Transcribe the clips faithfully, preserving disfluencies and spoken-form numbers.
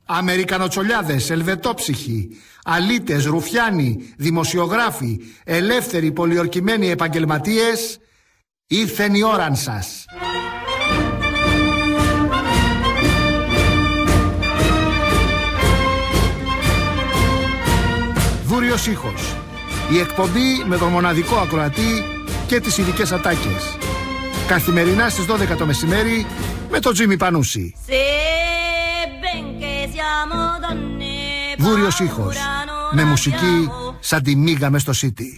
Αμερικανοτσολιάδες, ελβετόψυχοι, αλήτες, ρουφιάνοι, δημοσιογράφοι, ελεύθεροι πολιορκημένοι επαγγελματίες, ήρθεν η ώραν σας. Βούριος ήχος. Η εκπομπή με τον μοναδικό ακροατή και τις ειδικές ατάκες. Καθημερινά στις δώδεκα το μεσημέρι με τον Τζίμι Πανούση. Βούριος ήχος. Με μουσική σαν τη μίγα μες στο City.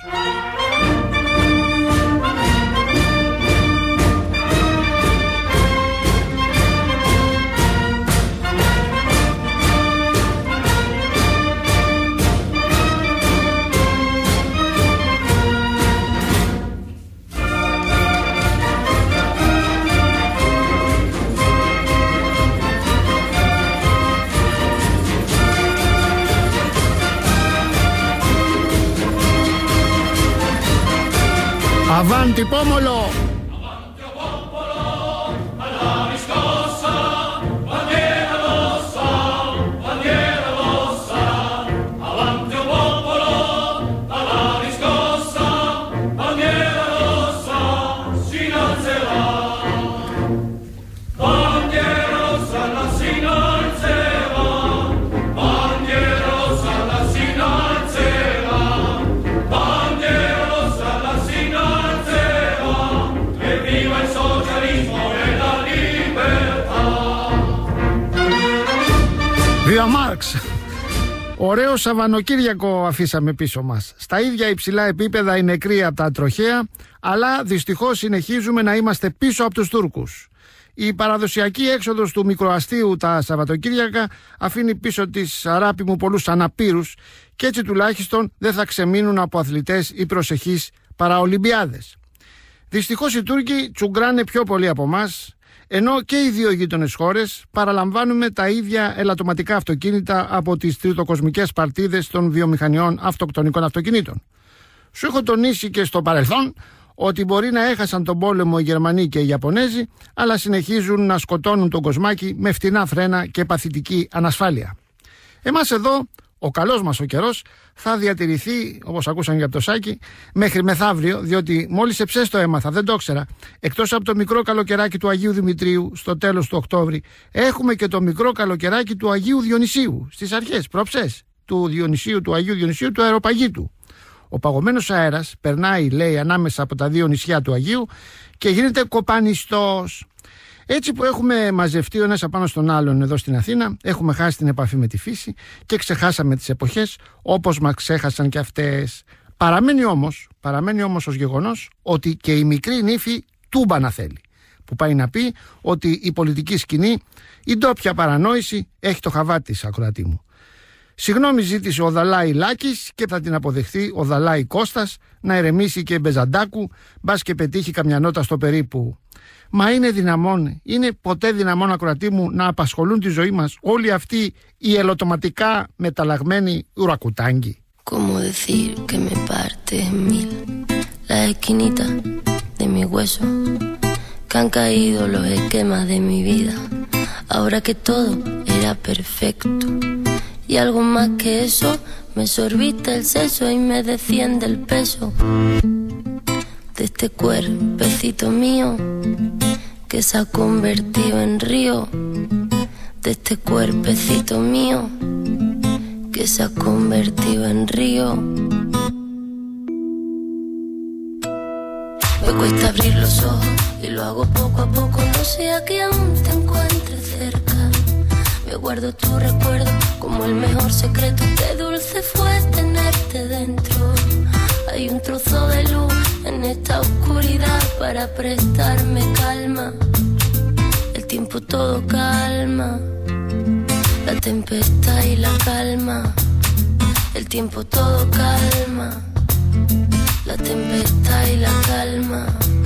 Avanti pomolo! Avanti popolo, alla riscossa, bandiera rossa, bandiera rossa. Avanti popolo, alla riscossa, bandiera rossa, si innalzerà. Bandiera rossa, la si innalzerà. Bandiera rossa, la si innalzerà. Bandiera rossa, la si innalzerà. Βία Μάρξ. Ωραίο Σαββανοκύριακο αφήσαμε πίσω μας. Στα ίδια υψηλά επίπεδα οι νεκροί από τα τροχαία, αλλά δυστυχώς συνεχίζουμε να είμαστε πίσω από τους Τούρκους. Η παραδοσιακή έξοδος του μικροαστίου τα Σαββατοκύριακα αφήνει πίσω της, αγάπη μου, πολλούς αναπήρους και έτσι τουλάχιστον δεν θα ξεμείνουν από αθλητές ή προσεχείς παραολυμπιάδες. Δυστυχώς οι Τούρκοι τσουγκράνε πιο πολύ από εμάς, ενώ και οι δύο γείτονες χώρες παραλαμβάνουμε τα ίδια ελαττωματικά αυτοκίνητα από τις τριτοκοσμικές παρτίδες των βιομηχανιών αυτοκτονικών αυτοκινήτων. Σου έχω τονίσει και στο παρελθόν ότι μπορεί να έχασαν τον πόλεμο οι Γερμανοί και οι Ιαπωνέζοι, αλλά συνεχίζουν να σκοτώνουν τον κοσμάκι με φτηνά φρένα και παθητική ανασφάλεια. Εμάς εδώ, ο καλός μας ο καιρός θα διατηρηθεί, όπως ακούσαν και από το Σάκη, μέχρι μεθαύριο, διότι μόλις εψές το έμαθα, δεν το ήξερα, εκτός από το μικρό καλοκαιράκι του Αγίου Δημητρίου στο τέλος του Οκτώβρη, έχουμε και το μικρό καλοκαιράκι του Αγίου Διονυσίου, στις αρχές, προψές του Διονυσίου, του Αγίου Διονυσίου, του αεροπαγήτου. Ο παγωμένος αέρας περνάει, λέει, ανάμεσα από τα δύο νησιά του Αγίου και γίνεται κοπανιστός. Έτσι που έχουμε μαζευτεί ο ένας απάνω στον άλλον εδώ στην Αθήνα, έχουμε χάσει την επαφή με τη φύση και ξεχάσαμε τις εποχές όπως μας ξέχασαν και αυτές. Παραμένει όμως, παραμένει όμως ως γεγονός ότι και η μικρή νύφη τούμπανα θέλει. Που πάει να πει ότι η πολιτική σκηνή, η ντόπια παρανόηση έχει το χαβάτι της, ακροατή μου. Συγγνώμη ζήτησε ο Δαλάη Λάκης και θα την αποδεχθεί ο Δαλάη Κώστας, να ερεμήσει και Μπεζαντάκου, μπας και πετύχει καμιά νότα στο περίπου. Μα είναι δυναμόν, είναι ποτέ δυναμόν, ακροατή μου, να απασχολούν τη ζωή μας όλοι αυτοί οι ελωτοματικά μεταλλαγμένοι ουρακουτάγκοι. Como decir que me parte en mil la esquinita de mi hueso, que han caído los esquemas de mi vida, ahora que todo era perfecto. Y algo más que eso, me sorbiste el seso y me desciende el peso de este cuerpecito mío que se ha convertido en río, de este cuerpecito mío que se ha convertido en río. Me cuesta abrir los ojos y lo hago poco a poco, no sea que aún te encuentres cerca. Me guardo tu recuerdo como el mejor secreto. Qué dulce fue tenerte dentro. Hay un trozo de luz en esta oscuridad para prestarme calma. El tiempo todo calma, la tempestad y la calma. El tiempo todo calma, la tempestad y la calma.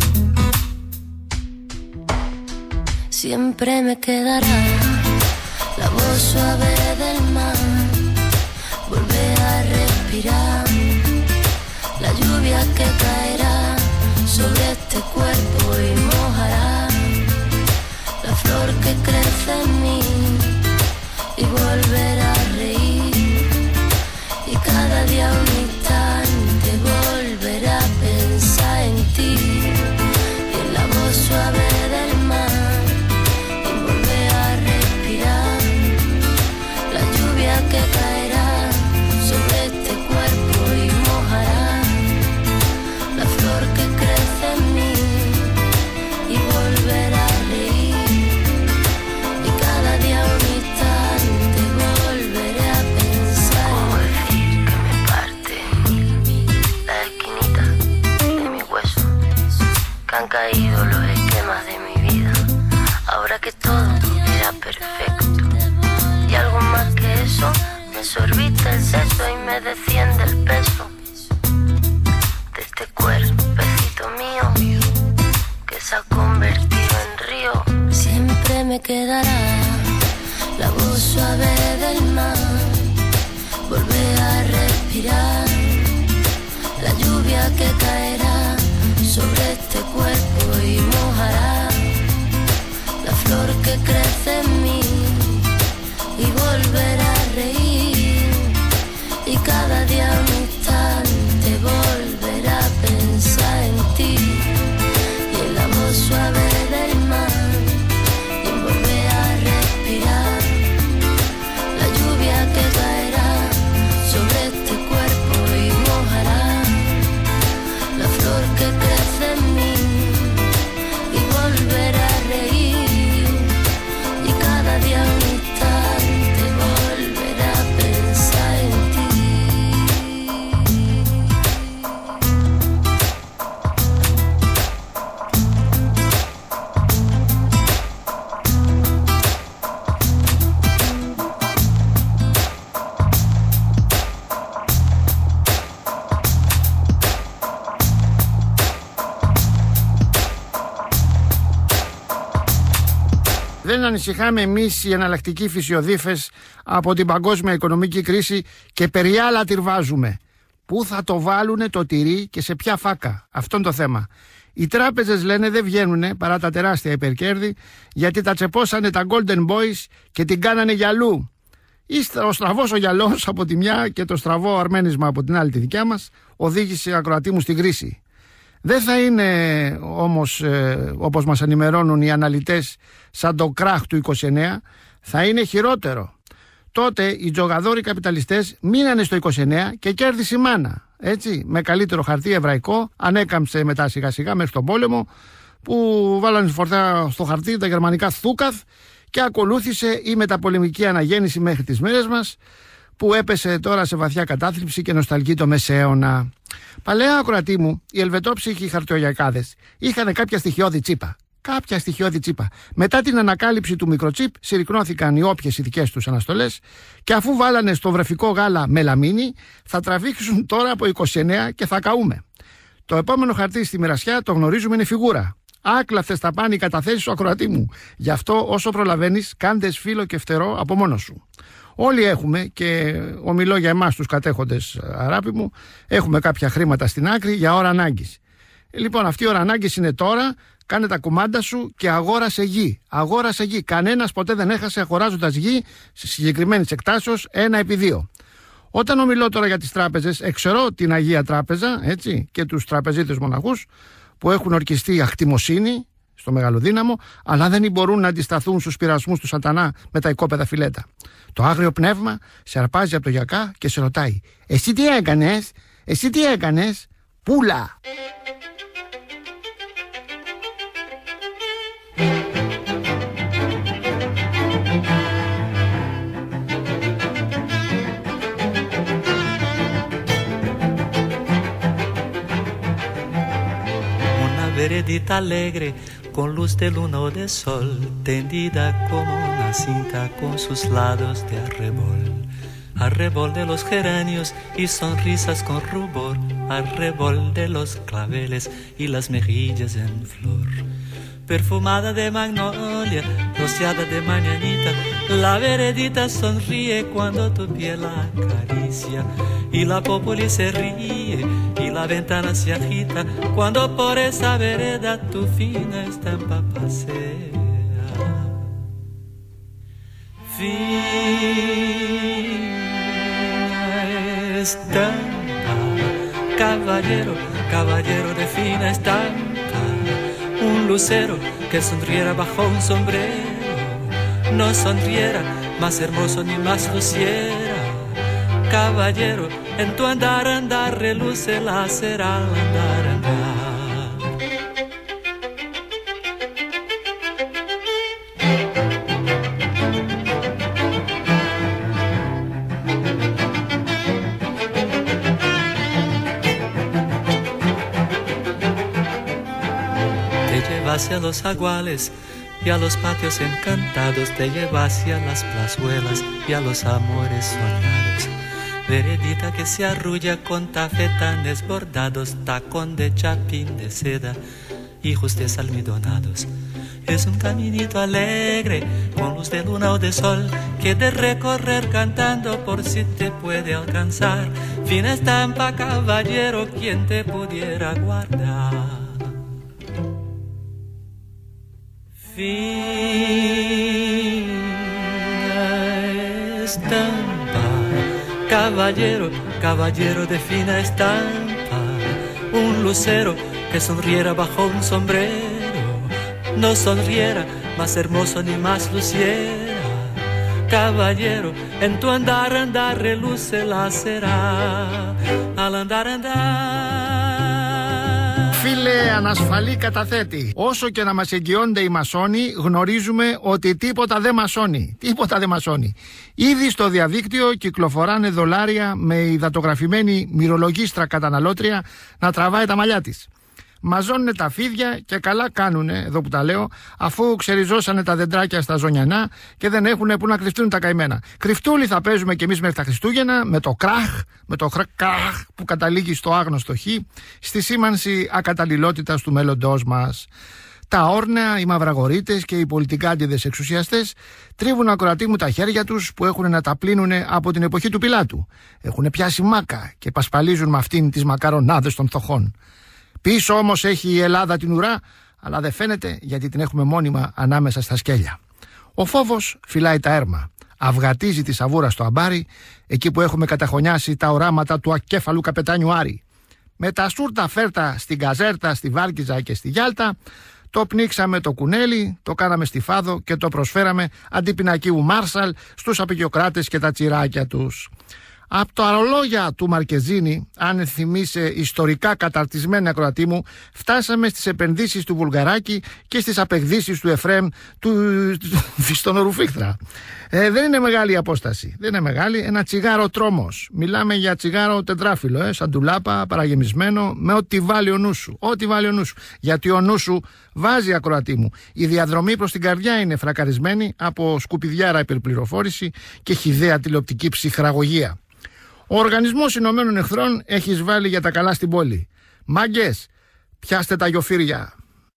Siempre me quedará la voz suave del mar, volver a respirar, la lluvia que caerá sobre este cuerpo y mojará la flor que crece en mí, y volver a reír, y cada día un instante volver a pensar en ti, y en la voz suave del mar, y volver a respirar la lluvia que caerá sobre este cuerpo y mojará la flor que crece en mí, y volver a reír, y cada día un instante volveré a pensar. ¿Cómo decir que me parte la esquinita de mi hueso, que han caído los esquemas de mi vida, ahora que todo era perfecto, y algo más que eso, me sorbita el seso y me desciende el peso de este cuerpecito mío que se ha convertido en río. Siempre me quedará la voz suave del mar, volver a respirar la lluvia que caerá sobre este cuerpo y mojará la flor que crece en mí, y volver a reír, y cada día un instante volver a pensar en ti, y en la voz suave del mar, y volver a respirar la lluvia que caerá sobre este cuerpo y mojará la flor que crece en mí, y volver a reír, y cada día un instante volver a pensar en ti. Δεν ανησυχάμε εμείς οι εναλλακτικοί φυσιοδίφες από την παγκόσμια οικονομική κρίση και περί άλλα τυρβάζουμε. Πού θα το βάλουνε το τυρί και σε ποια φάκα? Αυτό είναι το θέμα. Οι τράπεζες λένε δεν βγαίνουνε παρά τα τεράστια υπερκέρδη, γιατί τα τσεπώσανε τα Golden Boys και την κάνανε γυαλού. Ο στραβός ο γυαλός από τη μια και το στραβό αρμένισμα από την άλλη τη δικιά μας οδήγησε, ακροατή μου, στην κρίση. Δεν θα είναι όμως ε, όπως μας ενημερώνουν οι αναλυτές σαν το κράχ του είκοσι εννέα, θα είναι χειρότερο. Τότε οι τζογαδόροι καπιταλιστές μείνανε στο είκοσι εννέα και κέρδισε η μάνα. Έτσι, με καλύτερο χαρτί εβραϊκό, ανέκαμψε μετά σιγά σιγά μέχρι τον πόλεμο, που βάλανε φορτά στο χαρτί τα γερμανικά θούκαθ, και ακολούθησε η μεταπολεμική αναγέννηση μέχρι τις μέρες μας, που έπεσε τώρα σε βαθιά κατάθλιψη και νοσταλγεί το μεσαίωνα. Παλαιά, ακροατή μου, οι ελβετόψυχοι χαρτιογιακάδες είχαν κάποια στοιχειώδη τσίπα. Κάποια στοιχειώδη τσίπα. Μετά την ανακάλυψη του μικροτσίπ, συρρυκνώθηκαν οι όποιες οι δικές τους αναστολές, και αφού βάλανε στο βρεφικό γάλα μελαμίνη, θα τραβήξουν τώρα από είκοσι εννέα και θα καούμε. Το επόμενο χαρτί στη μοιρασιά, το γνωρίζουμε, είναι φιγούρα. Άκλαυτες θα πάνε οι καταθέσεις σου, ακροατή μου. Γι' αυτό, όσο προλαβαίνεις, κάντε σφύλο και φτερό από μόνος σου. Όλοι έχουμε, και ομιλώ για εμάς τους κατέχοντες, αγάπη μου, έχουμε κάποια χρήματα στην άκρη για ώρα ανάγκης. Λοιπόν, αυτή η ώρα ανάγκης είναι τώρα. Κάνε τα κουμάντα σου και αγόρασε γη. Αγόρασε γη. Κανένας ποτέ δεν έχασε αγοράζοντας γη σε συγκεκριμένη εκτάσεως ένα επί δύο. Όταν ομιλώ τώρα για τις τράπεζες, εξαιρώ την Αγία Τράπεζα, έτσι, και τους τραπεζίτες μοναχούς που έχουν ορκιστεί αχτιμοσύνη στο Μεγαλοδύναμο, αλλά δεν μπορούν να αντισταθούν στους πειρασμούς του σατανά με τα οικόπεδα φιλέτα. Το άγριο πνεύμα σε αρπάζει από το γιακά και σε ρωτάει: εσύ τι έκανες, εσύ τι έκανες, πούλα. Veredita alegre con luz de luna o de sol, tendida como una cinta con sus lados de arrebol. Arrebol de los geranios y sonrisas con rubor, arrebol de los claveles y las mejillas en flor. Perfumada de magnolia, rociada de mañanita, la veredita sonríe cuando tu piel la acaricia, y la populi se ríe y la ventana se agita cuando por esa vereda tu fina estampa pasea. Fina estampa, caballero, caballero de fina estampa, un lucero que sonriera bajo un sombrero, no sonriera más hermoso ni más luciera. Caballero, en tu andar, andar, reluce la cera al andar, andar. Te lleva hacia los zaguales y a los patios encantados, te lleva hacia las plazuelas y a los amores soñados. Veredita que se arrulla con tafetanes bordados, tacón de chapín de seda, hijos de almidonados. Es un caminito alegre, con luz de luna o de sol, que de recorrer cantando por si te puede alcanzar. Fina estampa, caballero, quien te pudiera guardar. Fina estampa, caballero, caballero de fina estampa, un lucero que sonriera bajo un sombrero, no sonriera más hermoso ni más luciera. Caballero, en tu andar, andar, reluce la cera, al andar, andar. Φίλε ανασφαλή καταθέτη, όσο και να μας εγγυώνται οι μασόνοι, γνωρίζουμε ότι τίποτα δεν μασώνει. Τίποτα δεν μασώνει. Ήδη στο διαδίκτυο κυκλοφοράνε δολάρια με υδατογραφημένη μυρολογίστρα καταναλώτρια να τραβάει τα μαλλιά της. Μαζώνουν τα φίδια και καλά κάνουνε, εδώ που τα λέω, αφού ξεριζώσανε τα δεντράκια στα ζωνιανά και δεν έχουν που να κρυφτούν τα καημένα. Κρυφτούλι θα παίζουμε κι εμείς μέχρι τα Χριστούγεννα, με το κράχ, με το κράχ που καταλήγει στο άγνωστο χ, στη σήμανση ακαταλληλότητας του μέλλοντός μας. Τα όρνεα, οι μαυραγορείτες και οι πολιτικάντιδες εξουσιαστές τρίβουν ακροατή μου τα χέρια τους που έχουν να τα πλύνουν από την εποχή του Πιλάτου. Έχουν πιάσει μάκα και πασπαλίζουν με αυτήν τις μακαρονάδες των φτωχών. Πίσω όμως έχει η Ελλάδα την ουρά, αλλά δεν φαίνεται γιατί την έχουμε μόνιμα ανάμεσα στα σκέλια. Ο φόβος φυλάει τα έρμα, αυγατίζει τη σαβούρα στο αμπάρι, εκεί που έχουμε καταχωνιάσει τα οράματα του ακέφαλου καπετάνιου Άρη. Με τα σούρτα φέρτα στην Καζέρτα, στη Βάρκιζα και στη Γιάλτα, το πνίξαμε το κουνέλι, το κάναμε στη Φάδο και το προσφέραμε αντί πινακίου Μάρσαλ στους απεικιοκράτες και τα τσιράκια τους. Από τα αρολόγια του Μαρκεζίνη, αν θυμίσαι ιστορικά καταρτισμένη ακροατή μου, φτάσαμε στις επενδύσεις του Βουλγαράκη και στις απεκδύσεις του Εφραίμ του, του στον Ρουφίχτρα. Ε, δεν είναι μεγάλη η απόσταση. Δεν είναι μεγάλη. Ένα τσιγάρο τρόμος. Μιλάμε για τσιγάρο τετράφυλλο, ε, σαν τουλάπα, παραγεμισμένο, με ό,τι βάλει ο νου σου. Ό,τι βάλει ο νου σου. Γιατί ο νου σου βάζει, ακροατή μου. Η διαδρομή προς την καρδιά είναι φρακαρισμένη από σκουπιδιάρα υπερπληροφόρηση και χυδαία τηλεοπτική ψυχραγωγία. Ο Οργανισμός Ηνωμένων Εχθρών έχει εισβάλει για τα καλά στην πόλη. Μάγκες, πιάστε τα γιοφύρια.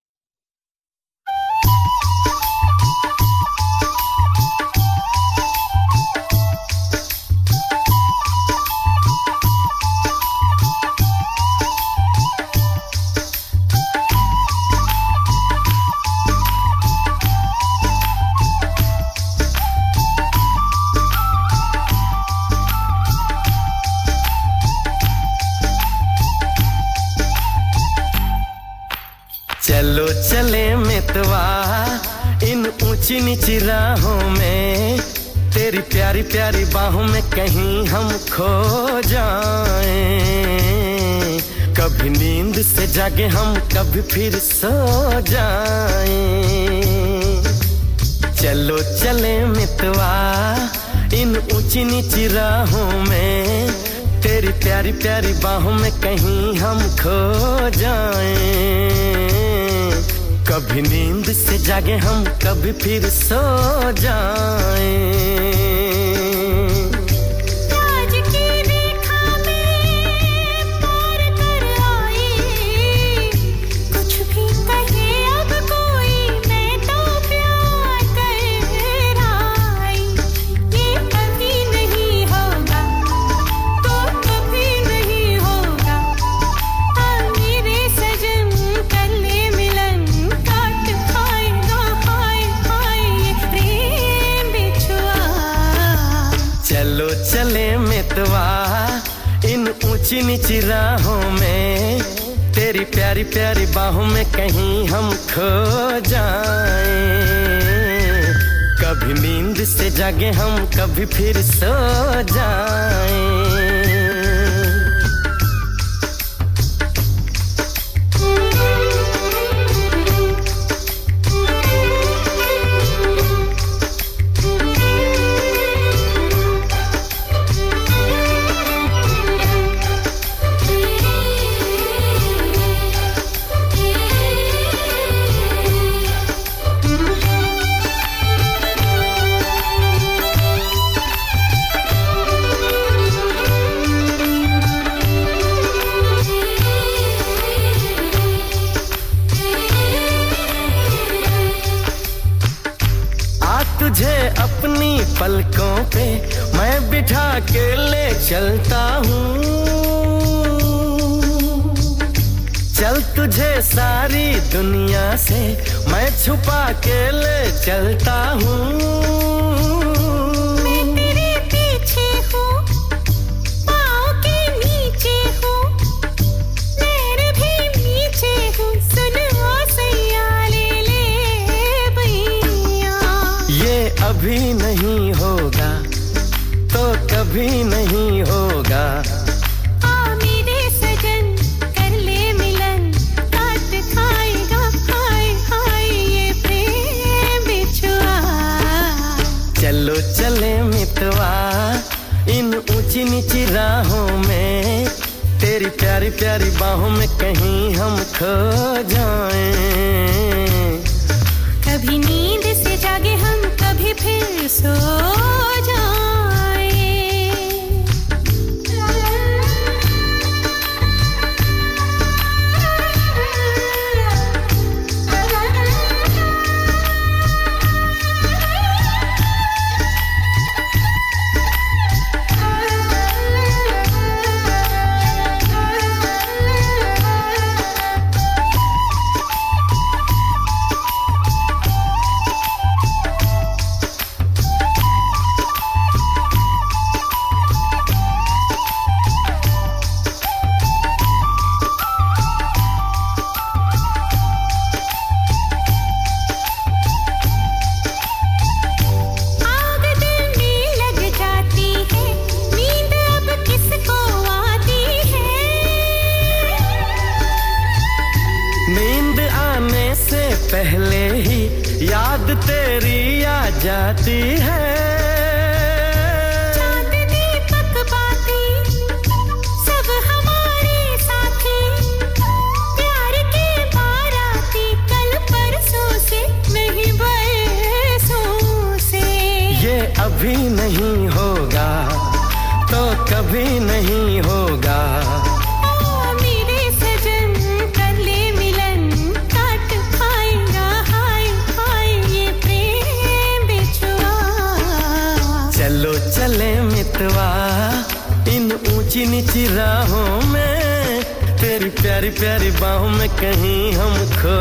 चलो चले मितवा इन ऊंची नीची राहों में, तेरी प्यारी प्यारी बाहों में कहीं हम खो जाएं। कभी नींद से जागे हम, कभी फिर सो जाएं। चलो चले मितवा इन ऊंची नीची राहों में, तेरी प्यारी प्यारी बाहों में कहीं हम खो जाएं। कभी नींद से जागे हम, कभी फिर सो जाएं। Chua चलो चले मितवा इन ऊंची नीची राहों में तेरी प्यारी प्यारी बाहों में कहीं हम खो जाएं कभी नींद से जागे हम कभी फिर सो जाएं तुझे अपनी पलकों पे मैं बिठा के ले चलता हूँ चल तुझे सारी दुनिया से मैं छुपा के ले चलता हूँ मैं तेरे पीछे हूँ पाँव के नीचे हूँ पैर भी नीचे हूँ सुन ओ सैया ले ले भैया ये अभी नहीं होगा तो कभी नहीं होगा आ मेरे सजन कर ले मिलन काट खाएगा हाय हाय ये प्रेम बिछुआ चलो चले मितवा इन ऊंची नीची राहों में तेरी प्यारी प्यारी बाहों में कहीं हम खो जाएं कभी नींद से जागे हम कभी फिर सो पहले ही याद तेरी आ जाती है चांदनी तक बातें सब हमारे साथी प्यार के बाराती कल परसों से नहीं बरसों से ये अभी नहीं होगा तो कभी नहीं होगा चले मितवा इन ऊंची नीची राहों में तेरी प्यारी प्यारी बाहों में कहीं हम खो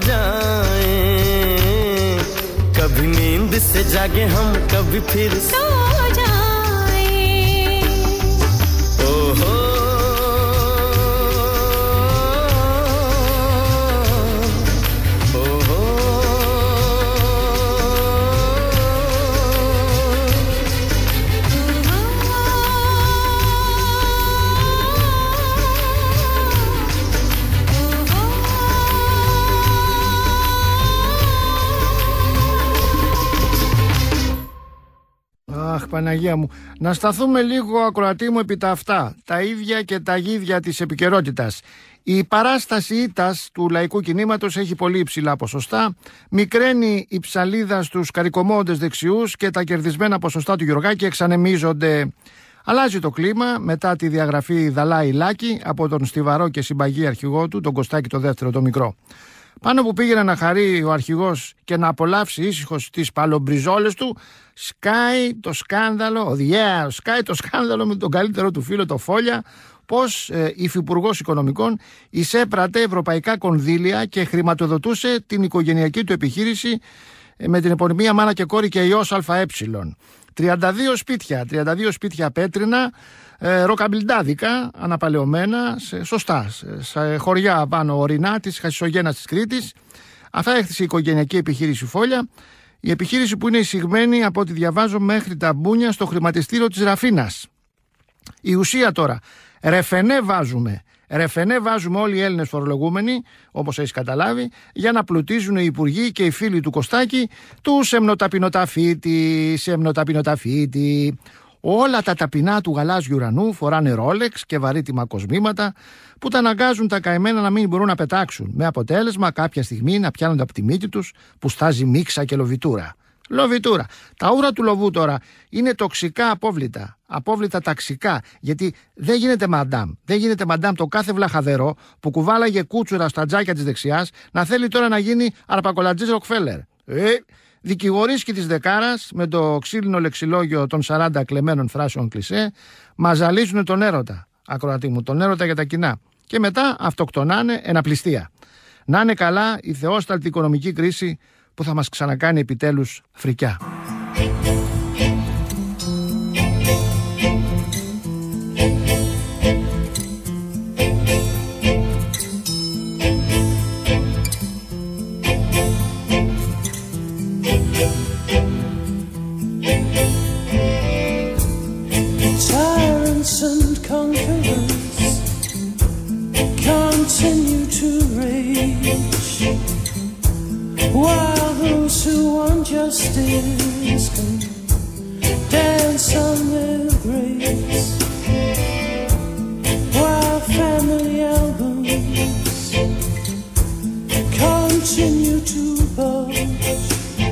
जाएं कभी नींद से जागे हम कभी फिर सो जाएं ओहो Αχ, Παναγία μου. Να σταθούμε λίγο, ακροατή μου, επί τα αυτά. Τα ίδια και τα γίδια της επικαιρότητας. Η παράσταση ήττας του λαϊκού κινήματος έχει πολύ υψηλά ποσοστά. Μικραίνει η ψαλίδα στους καρικομώντες δεξιούς και τα κερδισμένα ποσοστά του Γιωργάκη εξανεμίζονται. Αλλάζει το κλίμα μετά τη διαγραφή Δαλάη Λάκη από τον στιβαρό και συμπαγή αρχηγό του, τον Κωστάκη το δεύτερο, το μικρό. Πάνω που πήγαινε να χαρεί ο αρχηγός και να απολαύσει ήσυχος τις παλομπριζόλες του, σκάει το σκάνδαλο, yeah, σκάει το σκάνδαλο με τον καλύτερο του φίλο, το Φόλια, πως ε, υφυπουργός Οικονομικών εισέπρατε ευρωπαϊκά κονδύλια και χρηματοδοτούσε την οικογενειακή του επιχείρηση ε, με την επωνυμία μάνα και κόρη και ιός ΑΕ. τριάντα δύο σπίτια, τριάντα δύο σπίτια πέτρινα, ε, ροκαμπιλντάδικα, αναπαλαιωμένα, σε, σωστά, σε, σε χωριά πάνω ορεινά της Χασισογέννας της Κρήτης. Αυτά έχτισε η οικογενειακή επιχείρηση Φόλια. Η επιχείρηση που είναι εισηγμένη, από ό,τι διαβάζω, μέχρι τα μπούνια στο χρηματιστήριο της Ραφίνας. Η ουσία τώρα, ρεφενέ βάζουμε. Ρεφενέ βάζουμε όλοι οι Έλληνες φορολογούμενοι, όπως έχεις καταλάβει, για να πλουτίζουν οι υπουργοί και οι φίλοι του Κωστάκη του σεμνοταπεινοταφίτη, σεμνοταπεινοταφίτη. Όλα τα ταπεινά του γαλάζιου ουρανού φοράνε ρόλεξ και βαρύτιμα κοσμήματα που τα αναγκάζουν τα καημένα να μην μπορούν να πετάξουν, με αποτέλεσμα κάποια στιγμή να πιάνονται από τη μύτη τους που στάζει μίξα και λοβιτούρα. Λοβιτούρα. Τα ούρα του λοβού τώρα είναι τοξικά απόβλητα. Απόβλητα ταξικά. Γιατί δεν γίνεται μαντάμ. Δεν γίνεται μαντάμ το κάθε βλαχαδερό που κουβάλαγε κούτσουρα στα τζάκια της δεξιάς να θέλει τώρα να γίνει αρπακολατζής Ροκφέλερ. Ε, δικηγορίσκη της Δεκάρας με το ξύλινο λεξιλόγιο των σαράντα κλεμμένων φράσεων κλισέ μας ζαλίζουν τον έρωτα. Ακροατή μου, τον έρωτα για τα κοινά. Και μετά αυτοκτονάνε εν απληστία. Να είναι καλά η θεόσταλτη οικονομική κρίση που θα μας ξανακάνει επιτέλους φρικιά. Tyrants and conquerors continue to rage, while those who want justice can dance on their graves, while family albums continue to bulge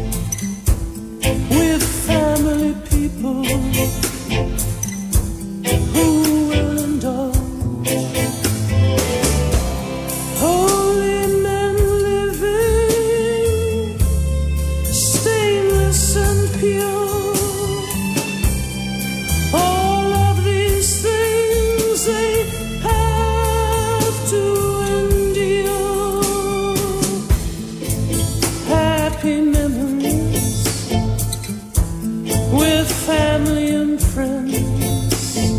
with family people who will indulge. Holy men living, stainless and pure, all of these things they have to endure. Happy memories with family and friends,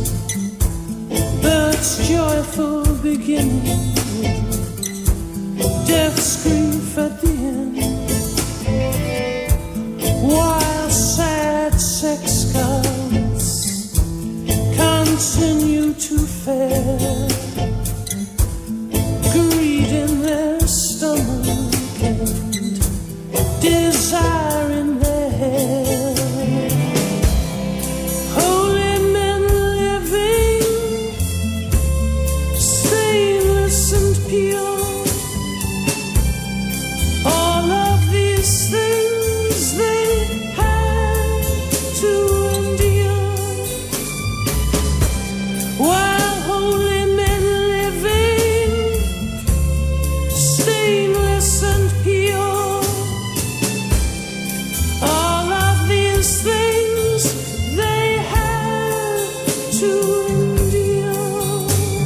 bird's joyful beginning, death's grief at the end, while sad sex gods continue to fare, greed in their stomach and desire in their hair. Holy men living, stainless and pure, all of these things they had to endure. While holy men living, stainless and pure, all of these things they had to endure.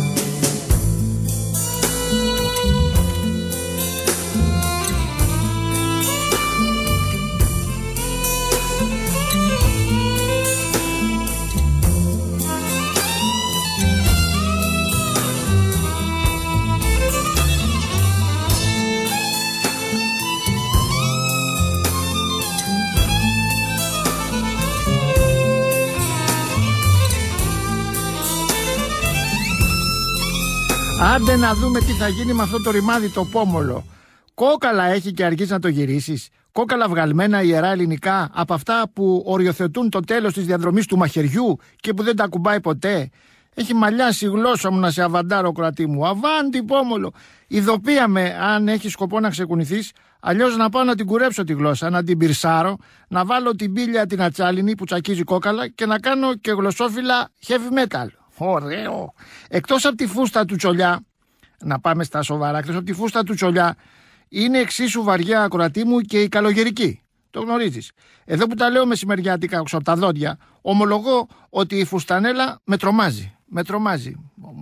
Άντε να δούμε τι θα γίνει με αυτό το ρημάδι το πόμολο. Κόκαλα έχει και αργείς να το γυρίσεις. Κόκαλα βγαλμένα ιερά ελληνικά από αυτά που οριοθετούν το τέλος της διαδρομής του μαχαιριού και που δεν τα κουμπάει ποτέ. Έχει μαλλιάσει η γλώσσα μου να σε αβαντάρω, κρατή μου. Αβάντι πόμολο. Ειδοποία με αν έχει σκοπό να ξεκουνηθείς. Αλλιώς να πάω να την κουρέψω τη γλώσσα, να την πυρσάρω, να βάλω την πύλια την ατσάλινη που τσακίζει κόκαλα και να κάνω και γλωσσόφυλλα heavy metal. Ωραίο. Εκτός από τη φούστα του τσολιά, να πάμε στα σοβαρά, εκτός από τη φούστα του τσολιά, είναι εξίσου βαριά, ακροατή μου, και η καλογερική. Το γνωρίζεις. Εδώ που τα λέω μεσημεριάτικα έξω από τα δόντια, ομολογώ ότι η φουστανέλα με τρομάζει. Με τρομάζει.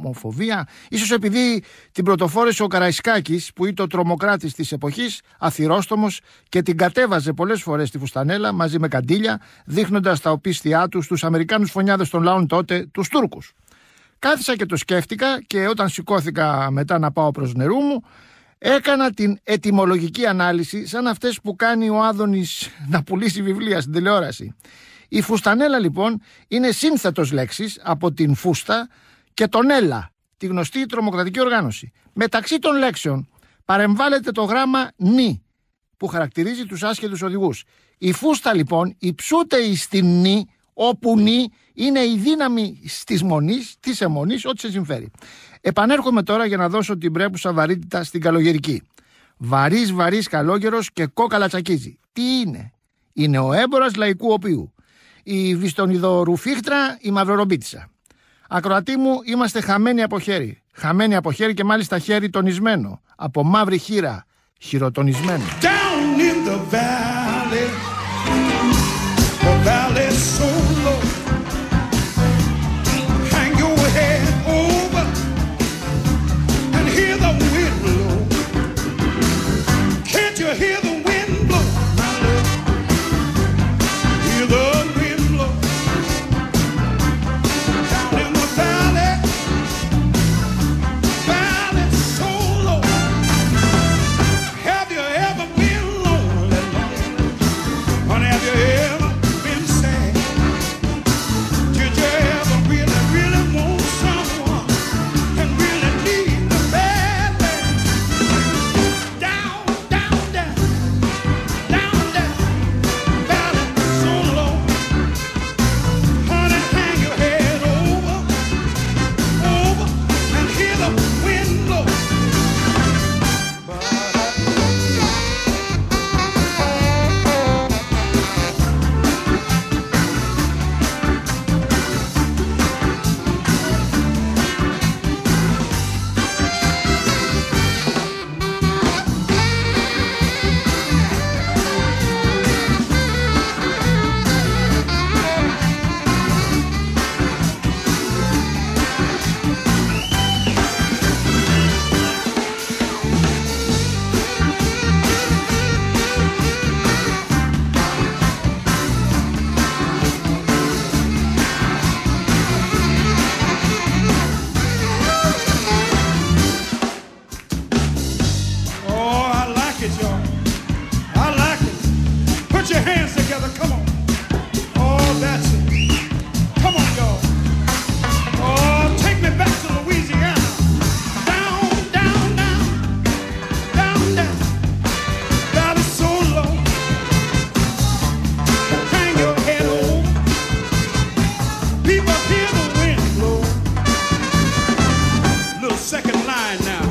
ομοφοβία. Ίσως επειδή την πρωτοφόρησε ο Καραϊσκάκης, που ήταν ο τρομοκράτης της εποχής, αθυρόστομος, και την κατέβαζε πολλές φορές στη φουστανέλα μαζί με καντήλια, δείχνοντας τα οπίστια του στους Αμερικάνους φωνιάδες των λαών τότε, τους Τούρκους. Κάθισα και το σκέφτηκα, και όταν σηκώθηκα μετά να πάω προς νερού μου, έκανα την ετυμολογική ανάλυση, σαν αυτές που κάνει ο Άδωνης να πουλήσει βιβλία στην τηλεόραση. Η φουστανέλα λοιπόν είναι σύνθετος λέξης από την φούστα και τον έλα, τη γνωστή τρομοκρατική οργάνωση. Μεταξύ των λέξεων παρεμβάλλεται το γράμμα νη, που χαρακτηρίζει τους άσχετους οδηγούς. Η φούστα λοιπόν υψούται εις την νη, όπου νη είναι η δύναμη της μονής, της αιμονής, ό,τι σε συμφέρει. Επανέρχομαι τώρα για να δώσω την πρέπουσα βαρύτητα στην καλογερική. Βαρύς βαρύς καλόγερος και κόκαλα τσακίζει. Τι είναι? Είναι ο έμπορας λαϊκού οποίου. Η βιστονιδορουφίχτρα, η μαυρορομπίτισσα. Ακροατή μου, είμαστε χαμένοι από χέρι. Χαμένοι από χέρι και μάλιστα χέρι τονισμένο. Από μαύρη χείρα, χειροτονισμένο. Down in the valley, the valley so low. Hang your head over and hear the wind blow. Can't you hear the wind blow, my love? Hear the wind blow. Down in the valley, valley so low. Have you ever been lonely, lonely? Honey, have you ever been sad? Did you ever really, really want someone and really need the bad man? Down, down, down, down, down, valley so low. Honey, hang your head over, over, and hear the wind blow. Oh, I like it, y'all. I like it. Put your hands together, come on. Oh, that's it. Come on, y'all. Oh, take me back to Louisiana. Down, down, down, down, down. Valley so low. Hang your head over. People hear the wind blow. Little second line now.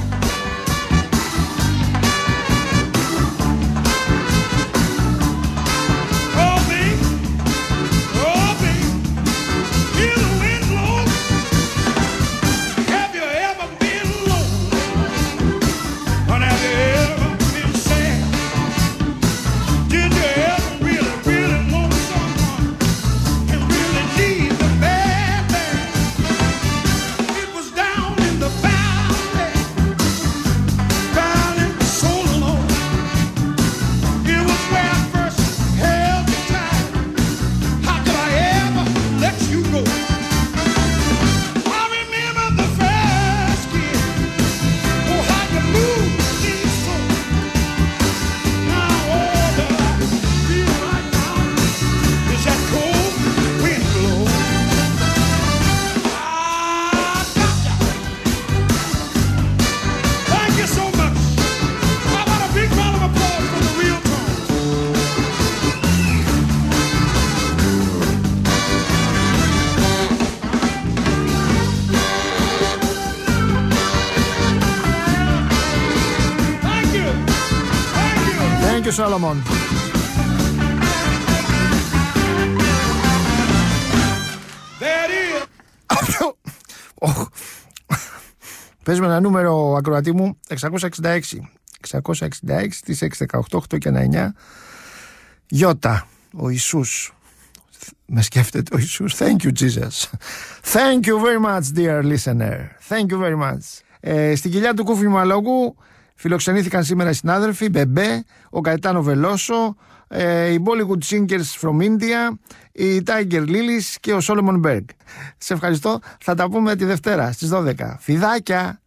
Oh, baby, oh, baby, hear the wind blow. Have you ever been lonely? Honey, have you ever been sad? Did you ever really, really want someone and really need the bad man? It was down in the valley, valley so low. It was where I first held you tight. How could I ever let you go? I remember the first kiss. Oh, how you moved me so. Now all that I feel right now is that cold wind blow. Ah, gotcha. Thank you so much. How about a big round of applause for the real tone? Thank you. Thank you. Thank you, Solomon. There it is. Οχ. Παίζουμε ένα νούμερο, ακροατή μου, εξακόσια εξήντα έξι. εξακόσια εξήντα έξι, τις έξι δεκαοκτώ, οκτώ και ένα εννιά. Γιώτα, ο Ιησούς. Με σκέφτεται ο Ιησούς. Thank you Jesus. Thank you very much dear listener. Thank you very much. Ε, στην κοιλιά του Κούφι Μαλόγου φιλοξενήθηκαν σήμερα οι συνάδελφοι Μπεμπέ, ο Καετάνο Βελόσο, ε, οι Bollywood Singers from India, η Tiger Lilies και ο Solomon Berg. Σε ευχαριστώ. Θα τα πούμε τη Δευτέρα στις δώδεκα. Φιδάκια!